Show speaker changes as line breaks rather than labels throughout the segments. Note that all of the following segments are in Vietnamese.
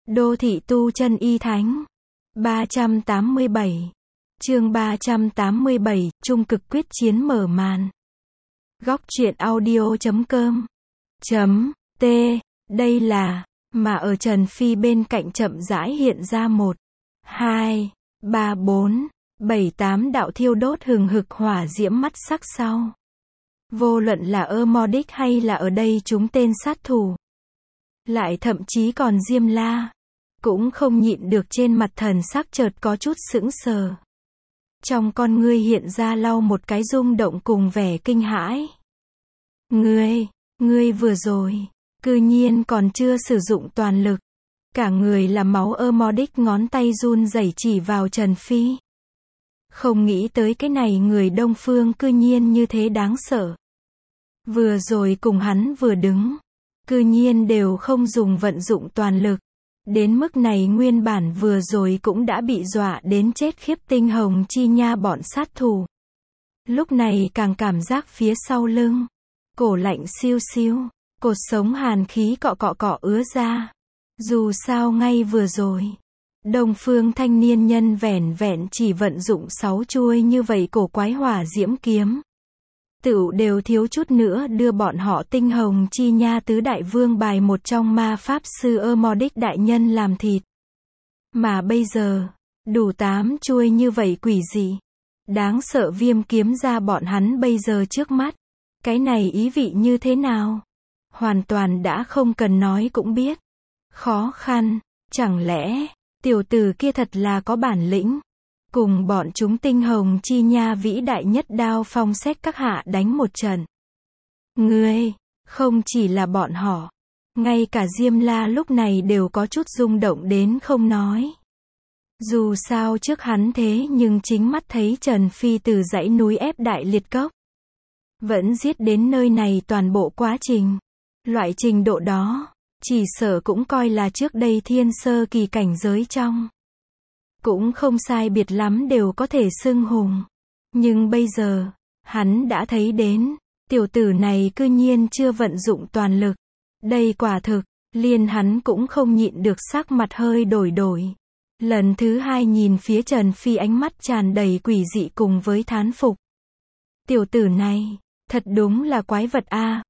Đô thị tu chân y thánh. 387. Chương 387, Trung cực quyết chiến mở màn. Góc truyện audio.com .t Đây là, mà ở Trần Phi bên cạnh chậm rãi hiện ra 1, 2, 3, 4, 7, 8 đạo thiêu đốt hừng hực hỏa diễm mắt sắc sau. Vô luận là Modic hay là ở đây chúng tên sát thủ, lại thậm chí còn Diêm La, cũng không nhịn được trên mặt thần sắc chợt có chút sững sờ. Trong con ngươi hiện ra lau một cái rung động cùng vẻ kinh hãi. Ngươi vừa rồi, cư nhiên còn chưa sử dụng toàn lực. Cả người là máu Modic ngón tay run rẩy chỉ vào Trần Phi. Không nghĩ tới cái này người Đông Phương cư nhiên như thế đáng sợ. Vừa rồi cùng hắn vừa đứng, cư nhiên đều không dùng vận dụng toàn lực. Đến mức này nguyên bản vừa rồi cũng đã bị dọa đến chết khiếp Tinh Hồng Chi Nha bọn sát thủ. Lúc này càng cảm giác phía sau lưng, cổ lạnh siêu siêu, cột sống hàn khí cọ cọ cọ ứa ra. Dù sao ngay vừa rồi, Đông Phương thanh niên nhân vẻn vẹn chỉ vận dụng 6 chuôi như vậy cổ quái hỏa diễm kiếm, tựu đều thiếu chút nữa đưa bọn họ Tinh Hồng Chi Nha tứ đại vương bài một trong ma pháp sư Modic đại nhân làm thịt. Mà bây giờ, đủ 8 chuôi như vậy quỷ dị, đáng sợ viêm kiếm ra bọn hắn bây giờ trước mắt. Cái này ý vị như thế nào? Hoàn toàn đã không cần nói cũng biết. Khó khăn, chẳng lẽ, tiểu tử kia thật là có bản lĩnh, cùng bọn chúng Tinh Hồng Chi Nha vĩ đại nhất đao phong xét các hạ đánh một trận. Ngươi, không chỉ là bọn họ, ngay cả Diêm La lúc này đều có chút rung động đến không nói. Dù sao trước hắn thế nhưng chính mắt thấy Trần Phi từ dãy núi ép đại liệt cốc, vẫn giết đến nơi này toàn bộ quá trình. Loại trình độ đó, chỉ sợ cũng coi là trước đây thiên sơ kỳ cảnh giới trong. Cũng không sai biệt lắm đều có thể xưng hùng. Nhưng bây giờ, hắn đã thấy đến, tiểu tử này cư nhiên chưa vận dụng toàn lực. Đây quả thực, liền hắn cũng không nhịn được sắc mặt hơi đổi. Lần thứ hai nhìn phía Trần Phi ánh mắt tràn đầy quỷ dị cùng với thán phục. Tiểu tử này, thật đúng là quái vật a,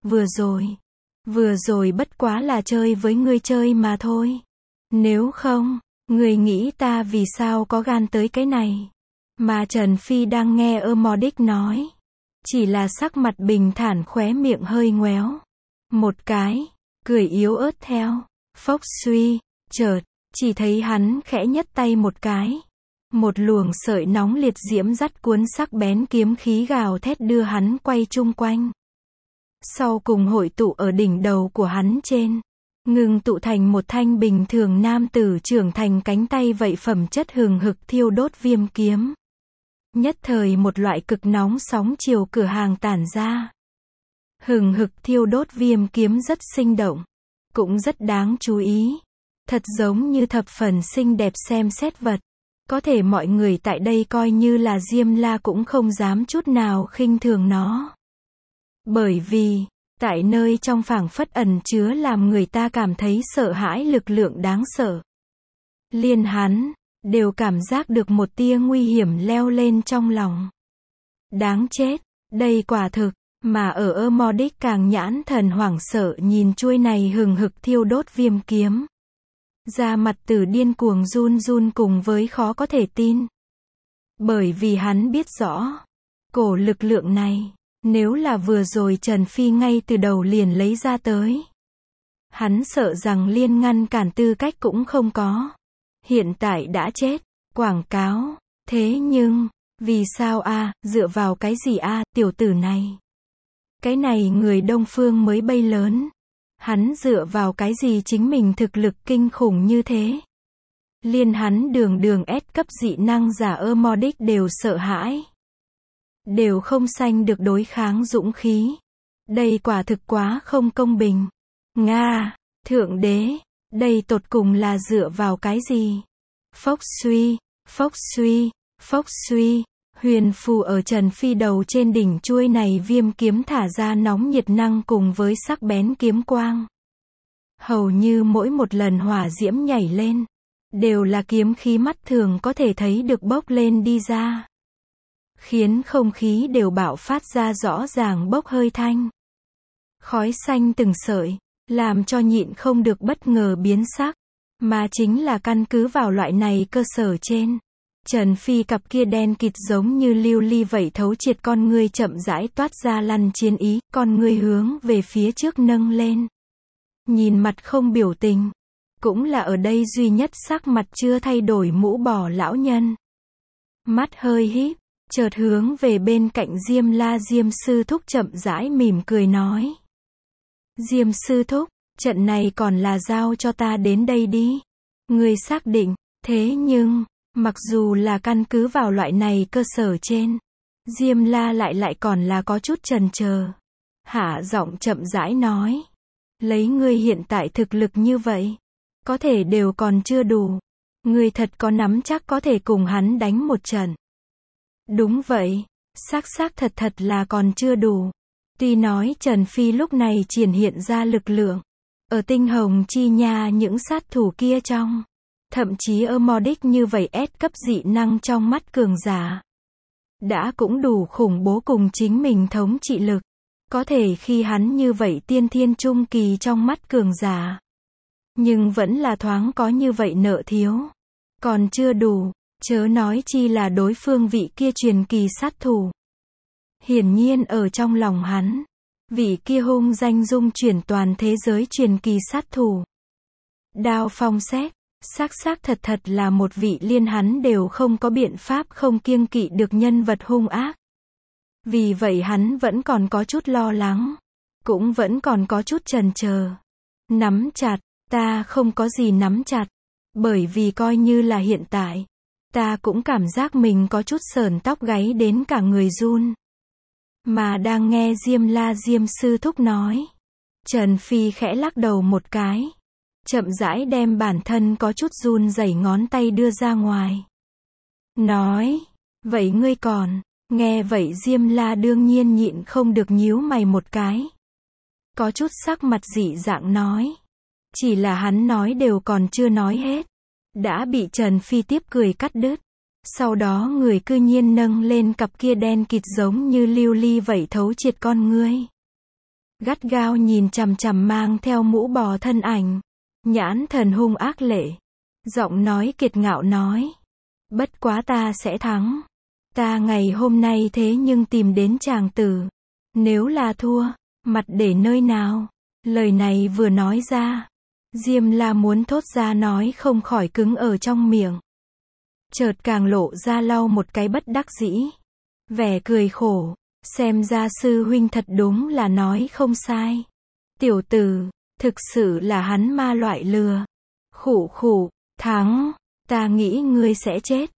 vừa rồi bất quá là chơi với ngươi chơi mà thôi. Nếu không, ngươi nghĩ ta vì sao có gan tới cái này? Mà Trần Phi đang nghe Modic nói, chỉ là sắc mặt bình thản khóe miệng hơi ngoéo một cái, cười yếu ớt theo. Phốc suy, chợt, chỉ thấy hắn khẽ nhấc tay một cái. Một luồng sợi nóng liệt diễm dắt cuốn sắc bén kiếm khí gào thét đưa hắn quay chung quanh. Sau cùng hội tụ ở đỉnh đầu của hắn trên, ngừng tụ thành một thanh bình thường nam tử trưởng thành cánh tay vậy phẩm chất hừng hực thiêu đốt viêm kiếm. Nhất thời một loại cực nóng sóng chiều cửa hàng tản ra. Hừng hực thiêu đốt viêm kiếm rất sinh động, cũng rất đáng chú ý. Thật giống như thập phần xinh đẹp xem xét vật. Có thể mọi người tại đây coi như là Diêm La cũng không dám chút nào khinh thường nó. Bởi vì, tại nơi trong phảng phất ẩn chứa làm người ta cảm thấy sợ hãi lực lượng đáng sợ. Liên hắn, đều cảm giác được một tia nguy hiểm leo lên trong lòng. Đáng chết, đây quả thực, mà ở Modic càng nhãn thần hoảng sợ nhìn chuôi này hừng hực thiêu đốt viêm kiếm. Da mặt tử điên cuồng run cùng với khó có thể tin. Bởi vì hắn biết rõ, cổ lực lượng này, nếu là vừa rồi Trần Phi ngay từ đầu liền lấy ra tới, hắn sợ rằng liên ngăn cản tư cách cũng không có. Hiện tại đã chết, quảng cáo, thế nhưng, vì sao dựa vào cái gì tiểu tử này? Cái này người Đông Phương mới bay lớn. Hắn dựa vào cái gì chính mình thực lực kinh khủng như thế? Liên hắn đường S cấp dị năng giả Modic đều sợ hãi. Đều không sanh được đối kháng dũng khí. Đây quả thực quá không công bình. Nga, Thượng Đế, đây tột cùng là dựa vào cái gì? Phốc suy, huyền phù ở Trần Phi đầu trên đỉnh chuôi này viêm kiếm thả ra nóng nhiệt năng cùng với sắc bén kiếm quang. Hầu như mỗi một lần hỏa diễm nhảy lên, đều là kiếm khí mắt thường có thể thấy được bốc lên đi ra. Khiến không khí đều bạo phát ra rõ ràng bốc hơi thanh. Khói xanh từng sợi, làm cho nhịn không được bất ngờ biến sắc. Mà chính là căn cứ vào loại này cơ sở trên. Trần Phi cặp kia đen kịt giống như lưu ly vậy thấu triệt con ngươi chậm rãi toát ra lăn chiến ý, con ngươi hướng về phía trước nâng lên. Nhìn mặt không biểu tình. Cũng là ở đây duy nhất sắc mặt chưa thay đổi mũ bò lão nhân. Mắt hơi híp, chợt hướng về bên cạnh Diêm La Diêm sư thúc chậm rãi mỉm cười nói. Diêm sư thúc, trận này còn là giao cho ta đến đây đi. Ngươi xác định, thế nhưng, mặc dù là căn cứ vào loại này cơ sở trên, Diêm La lại còn là có chút chần chờ. Hạ giọng chậm rãi nói. Lấy ngươi hiện tại thực lực như vậy, có thể đều còn chưa đủ. Ngươi thật có nắm chắc có thể cùng hắn đánh một trận. Đúng vậy, xác thật là còn chưa đủ. Tuy nói Trần Phi lúc này triển hiện ra lực lượng, ở tinh hồng chi nha những sát thủ kia trong, thậm chí Modic như vậy S cấp dị năng trong mắt cường giả, đã cũng đủ khủng bố cùng chính mình thống trị lực. Có thể khi hắn như vậy tiên thiên trung kỳ trong mắt cường giả, nhưng vẫn là thoáng có như vậy nợ thiếu. Còn chưa đủ, chớ nói chi là đối phương vị kia truyền kỳ sát thủ. Hiển nhiên ở trong lòng hắn, vị kia hung danh dung chuyển toàn thế giới truyền kỳ sát thủ. Đao Phong xét, xác thật là một vị liên hắn đều không có biện pháp không kiêng kỵ được nhân vật hung ác. Vì vậy hắn vẫn còn có chút lo lắng, cũng vẫn còn có chút chần chờ. Nắm chặt, ta không có gì nắm chặt, bởi vì coi như là hiện tại, ta cũng cảm giác mình có chút sởn tóc gáy đến cả người run. Mà đang nghe Diêm La Diêm sư thúc nói, Trần Phi khẽ lắc đầu một cái, chậm rãi đem bản thân có chút run rẩy ngón tay đưa ra ngoài. Nói, vậy ngươi còn, nghe vậy Diêm La đương nhiên nhịn không được nhíu mày một cái. Có chút sắc mặt dị dạng nói. Chỉ là hắn nói đều còn chưa nói hết, đã bị Trần Phi tiếp cười cắt đứt. Sau đó người cư nhiên nâng lên cặp kia đen kịt giống như lưu ly vậy thấu triệt con ngươi. Gắt gao nhìn chằm chằm mang theo mũ bò thân ảnh. Nhãn thần hung ác lệ. Giọng nói kiệt ngạo nói. Bất quá ta sẽ thắng. Ta ngày hôm nay thế nhưng tìm đến chàng tử. Nếu là thua, mặt để nơi nào? Lời này vừa nói ra, Diêm La muốn thốt ra nói không khỏi cứng ở trong miệng. Chợt càng lộ ra lau một cái bất đắc dĩ. Vẻ cười khổ, xem ra sư huynh thật đúng là nói không sai. Tiểu tử, thực sự là hắn ma loại lừa. Khụ, thắng, ta nghĩ ngươi sẽ chết.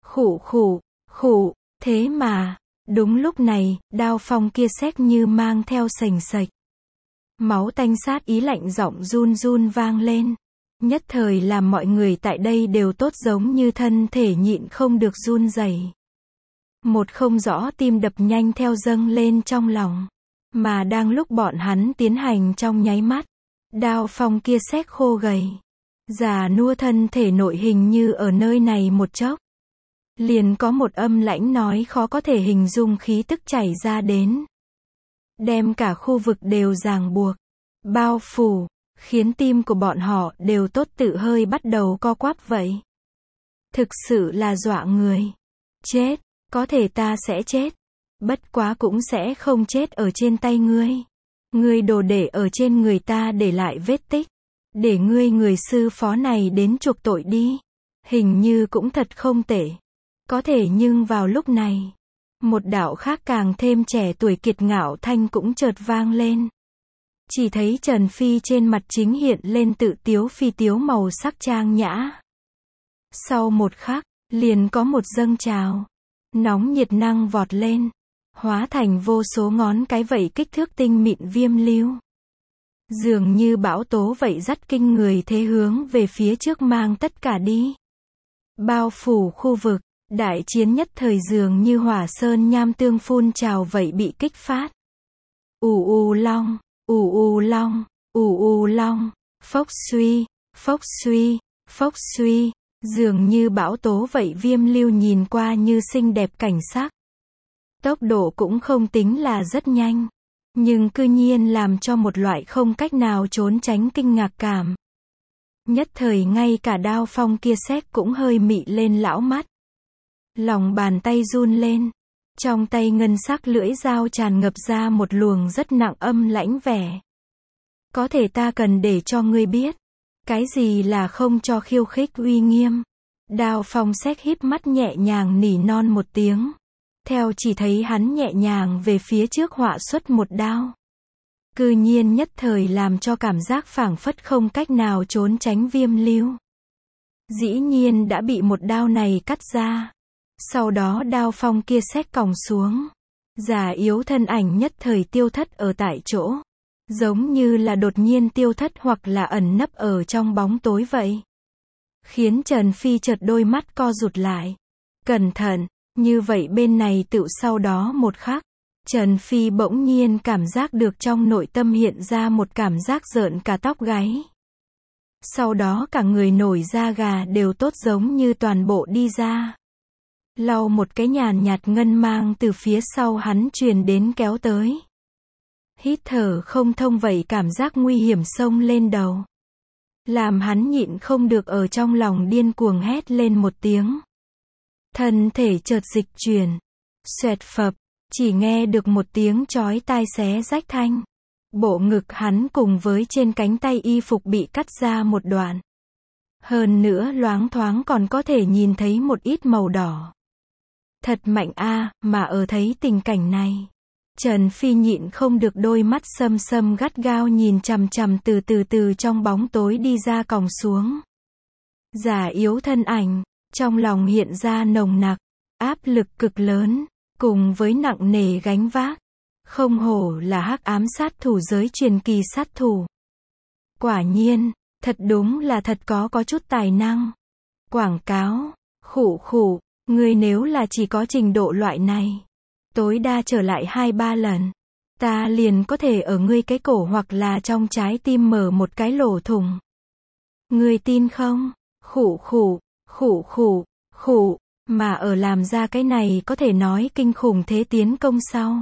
Khụ, thế mà, đúng lúc này, Đao Phong kia xách như mang theo sành sạch. Máu tanh sát ý lạnh giọng run vang lên. Nhất thời làm mọi người tại đây đều tốt giống như thân thể nhịn không được run rẩy. Một không rõ tim đập nhanh theo dâng lên trong lòng. Mà đang lúc bọn hắn tiến hành trong nháy mắt, Đao Phong kia xách khô gầy, già nua thân thể nội hình như ở nơi này một chốc. Liền có một âm lãnh nói khó có thể hình dung khí tức chảy ra đến. Đem cả khu vực đều ràng buộc, bao phủ, khiến tim của bọn họ đều tốt tự hơi bắt đầu co quắp vậy. Thực sự là dọa người. Chết, có thể ta sẽ chết. Bất quá cũng sẽ không chết ở trên tay ngươi. Ngươi đồ để ở trên người ta để lại vết tích. Để ngươi người sư phó này đến chuộc tội đi. Hình như cũng thật không tệ. Có thể nhưng vào lúc này, một đạo khác càng thêm trẻ tuổi kiệt ngạo thanh cũng chợt vang lên. Chỉ thấy Trần Phi trên mặt chính hiện lên tự tiếu phi tiếu màu sắc trang nhã. Sau một khắc, liền có một dâng trào. Nóng nhiệt năng vọt lên. Hóa thành vô số ngón cái vậy kích thước tinh mịn viêm lưu. Dường như bão tố vậy dắt kinh người thế hướng về phía trước mang tất cả đi. Bao phủ khu vực, đại chiến nhất thời dường như hỏa sơn nham tương phun trào vậy bị kích phát. Ù long, ù long, phốc suy, phốc suy, dường như bão tố vậy. Viêm lưu nhìn qua như xinh đẹp cảnh sắc. Tốc độ cũng không tính là rất nhanh, nhưng cư nhiên làm cho một loại không cách nào trốn tránh kinh ngạc cảm. Nhất thời ngay cả Đao Phong kia xét cũng hơi mị lên lão mắt. Lòng bàn tay run lên. Trong tay ngân sắc lưỡi dao tràn ngập ra một luồng rất nặng âm lãnh vẻ. Có thể ta cần để cho ngươi biết. Cái gì là không cho khiêu khích uy nghiêm. Đao Phong xét híp mắt nhẹ nhàng nỉ non một tiếng. Theo chỉ thấy hắn nhẹ nhàng về phía trước họa xuất một đao. Cư nhiên nhất thời làm cho cảm giác phảng phất không cách nào trốn tránh Viêm lưu. Dĩ nhiên đã bị một đao này cắt ra. Sau đó Đao Phong kia xét còng xuống. Già yếu thân ảnh nhất thời tiêu thất ở tại chỗ. Giống như là đột nhiên tiêu thất hoặc là ẩn nấp ở trong bóng tối vậy. Khiến Trần Phi chợt đôi mắt co rụt lại. Cẩn thận, như vậy bên này tựu sau đó một khắc. Trần Phi bỗng nhiên cảm giác được trong nội tâm hiện ra một cảm giác rợn cả tóc gáy. Sau đó cả người nổi da gà đều tốt giống như toàn bộ đi ra. Lau một cái nhàn nhạt ngân mang từ phía sau hắn truyền đến kéo tới. Hít thở không thông vậy cảm giác nguy hiểm xông lên đầu. Làm hắn nhịn không được ở trong lòng điên cuồng hét lên một tiếng. Thân thể chợt dịch chuyển. Xoẹt phập, chỉ nghe được một tiếng chói tai xé rách thanh. Bộ ngực hắn cùng với trên cánh tay y phục bị cắt ra một đoạn. Hơn nữa loáng thoáng còn có thể nhìn thấy một ít màu đỏ. Thật mạnh a, mà ở thấy tình cảnh này. Trần Phi nhịn không được đôi mắt sâm sâm gắt gao nhìn chằm chằm từ trong bóng tối đi ra còng xuống. Già yếu thân ảnh, trong lòng hiện ra nồng nặc, áp lực cực lớn, cùng với nặng nề gánh vác. Không hổ là hắc ám sát thủ giới truyền kỳ sát thủ. Quả nhiên, thật đúng là thật có chút tài năng. Quảng cáo, khụ, ngươi nếu là chỉ có trình độ loại này, tối đa trở lại 2-3 lần, ta liền có thể ở ngươi cái cổ hoặc là trong trái tim mở một cái lỗ thủng. Ngươi tin không? Khụ, mà ở làm ra cái này có thể nói kinh khủng thế tiến công sau.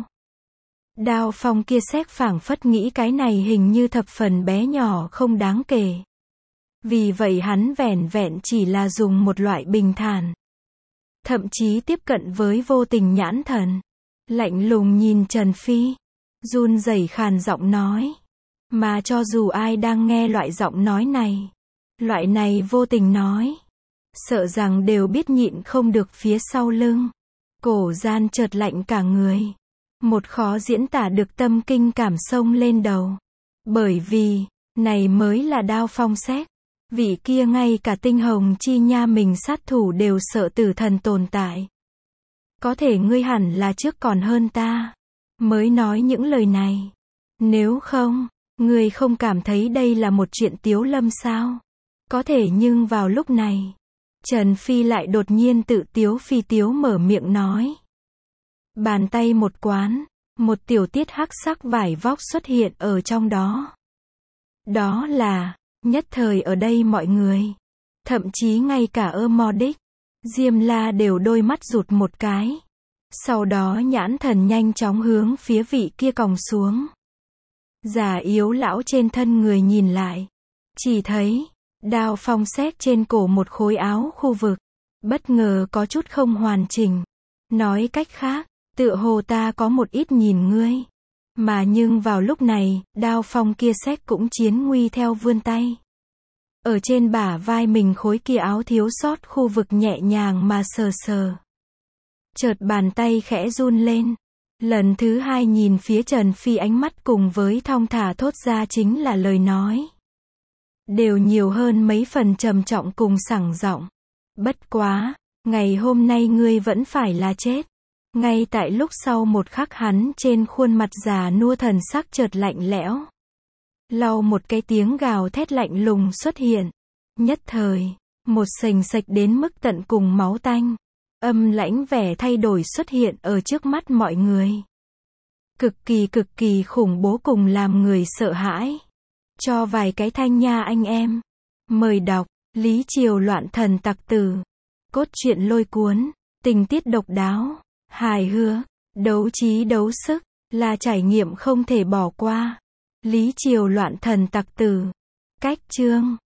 Đao Phong kia xét phảng phất nghĩ cái này hình như thập phần bé nhỏ không đáng kể. Vì vậy hắn vẻn vẹn chỉ là dùng một loại bình thản. Thậm chí tiếp cận với vô tình nhãn thần. Lạnh lùng nhìn Trần Phi. Run rẩy khàn giọng nói. Mà cho dù ai đang nghe loại giọng nói này. Loại này vô tình nói. Sợ rằng đều biết nhịn không được phía sau lưng. Cổ gian chợt lạnh cả người. Một khó diễn tả được tâm kinh cảm xông lên đầu. Bởi vì, này mới là Đao Phong xét. Vị kia ngay cả tinh hồng chi nha mình sát thủ đều sợ tử thần tồn tại. Có thể ngươi hẳn là trước còn hơn ta. Mới nói những lời này. Nếu không, ngươi không cảm thấy đây là một chuyện tiếu lâm sao? Có thể nhưng vào lúc này, Trần Phi lại đột nhiên tự tiếu phi tiếu mở miệng nói. Bàn tay một quán, một tiểu tiết hắc sắc vải vóc xuất hiện ở trong đó. Đó là, nhất thời ở đây mọi người, thậm chí ngay cả Modic, Diêm La đều đôi mắt rụt một cái. Sau đó nhãn thần nhanh chóng hướng phía vị kia còng xuống. Già yếu lão trên thân người nhìn lại. Chỉ thấy, Đao Phong xét trên cổ một khối áo khu vực. Bất ngờ có chút không hoàn chỉnh. Nói cách khác, tựa hồ ta có một ít nhìn ngươi. Mà nhưng vào lúc này, Đao Phong kia xét cũng chiến nguy theo vươn tay. Ở trên bả vai mình khối kia áo thiếu sót khu vực nhẹ nhàng mà sờ. Chợt bàn tay khẽ run lên. Lần thứ hai nhìn phía Trần Phi ánh mắt cùng với thong thả thốt ra chính là lời nói. Đều nhiều hơn mấy phần trầm trọng cùng sảng giọng. Bất quá, ngày hôm nay ngươi vẫn phải là chết. Ngay tại lúc sau một khắc hắn trên khuôn mặt già nua thần sắc chợt lạnh lẽo. Lau một cái tiếng gào thét lạnh lùng xuất hiện. Nhất thời, một sềnh sạch đến mức tận cùng máu tanh. Âm lãnh vẻ thay đổi xuất hiện ở trước mắt mọi người. Cực kỳ khủng bố cùng làm người sợ hãi. Cho vài cái thanh nha anh em. Mời đọc, Lý Triều loạn thần tặc tử. Cốt truyện lôi cuốn, tình tiết độc đáo, hài hước, đấu trí đấu sức, là trải nghiệm không thể bỏ qua. Lý Triều loạn thần tặc tử. Cách chương